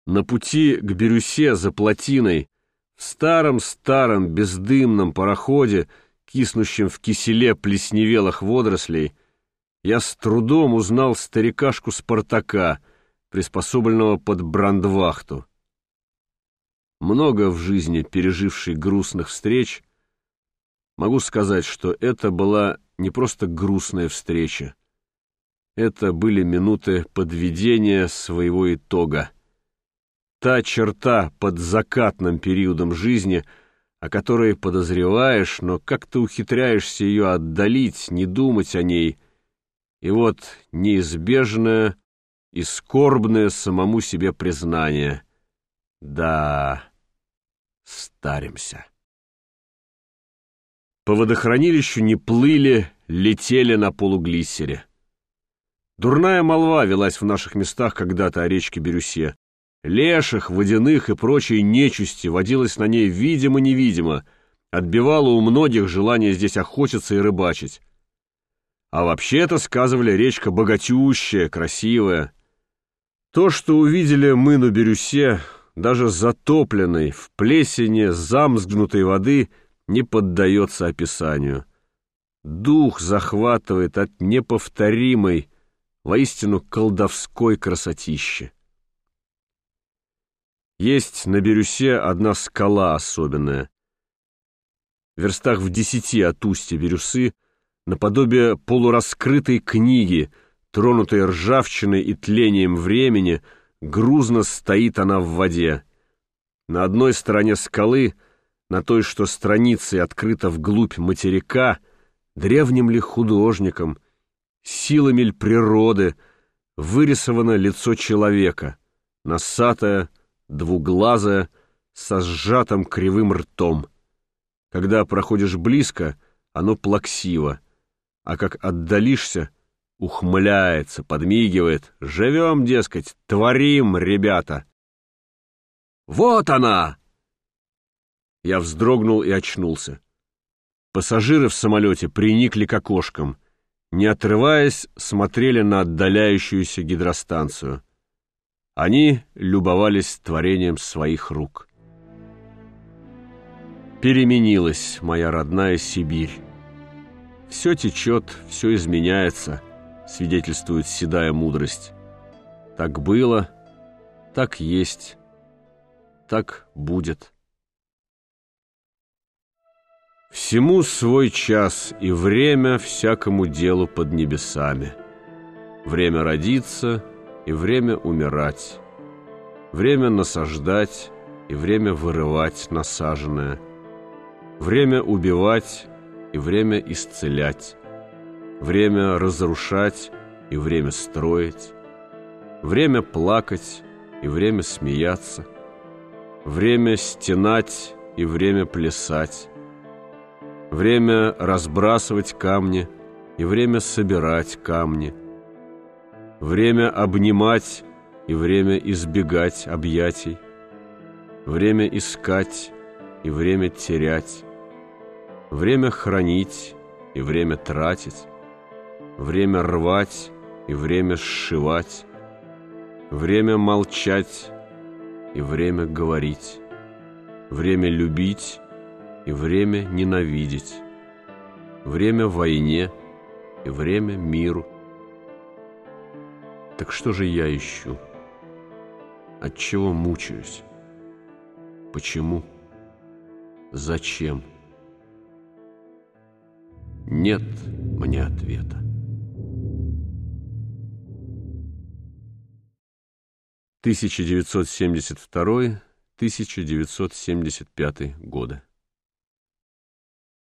На пути к Бирюсе за плотиной, в старом-старом бездымном пароходе, киснущем в киселе плесневелых водорослей, я с трудом узнал старикашку Спартака, приспособленного под брандвахту. Много в жизни переживший грустных встреч, могу сказать, что это была не просто грустная встреча. Это были минуты подведения своего итога. Та черта под закатным периодом жизни, о которой подозреваешь, но как-то ухитряешься ее отдалить, не думать о ней. И вот неизбежное и скорбное самому себе признание. Да, старимся. По водохранилищу не плыли, летели на полуглиссере. Дурная молва велась в наших местах когда-то о речке Бирюсе. Леших, водяных и прочей нечисти водилось на ней видимо-невидимо, отбивало у многих желание здесь охотиться и рыбачить. А вообще-то, сказывали, речка богатющая, красивая. То, что увидели мы на Бирюсе, даже затопленной, в плесени замзгнутой воды, не поддается описанию. Дух захватывает от неповторимой, воистину колдовской красотищи. Есть на Бирюсе одна скала особенная. В верстах в 10 от устья Бирюсы, наподобие полураскрытой книги, тронутой ржавчиной и тлением времени, грузно стоит она в воде. На одной стороне скалы, на той, что страницей открыта вглубь материка, древним ли художником, силами ли природы, вырисовано лицо человека, носатое, двуглазое, со сжатым кривым ртом. Когда проходишь близко, оно плаксиво, а как отдалишься, ухмыляется, подмигивает. Живем, дескать, творим, ребята. Вот она! Я вздрогнул и очнулся. Пассажиры в самолете приникли к окошкам, не отрываясь, смотрели на отдаляющуюся гидростанцию. Они любовались творением своих рук. Переменилась моя родная Сибирь. Все течет, все изменяется, свидетельствует седая мудрость. Так было, так есть, так будет. Всему свой час и время всякому делу под небесами. Время родиться и время умирать. Время насаждать и время вырывать насаженное. Время убивать и время исцелять. Время разрушать и время строить. Время плакать и время смеяться. Время стенать и время плясать. Время разбрасывать камни и время собирать камни. Время обнимать и время избегать объятий. Время искать и время терять. Время хранить и время тратить. Время рвать и время сшивать. Время молчать и время говорить. Время любить и время ненавидеть. Время войне и время миру. Так что же я ищу? Отчего мучаюсь? Почему? Зачем? Нет мне ответа. 1972-1975 годы.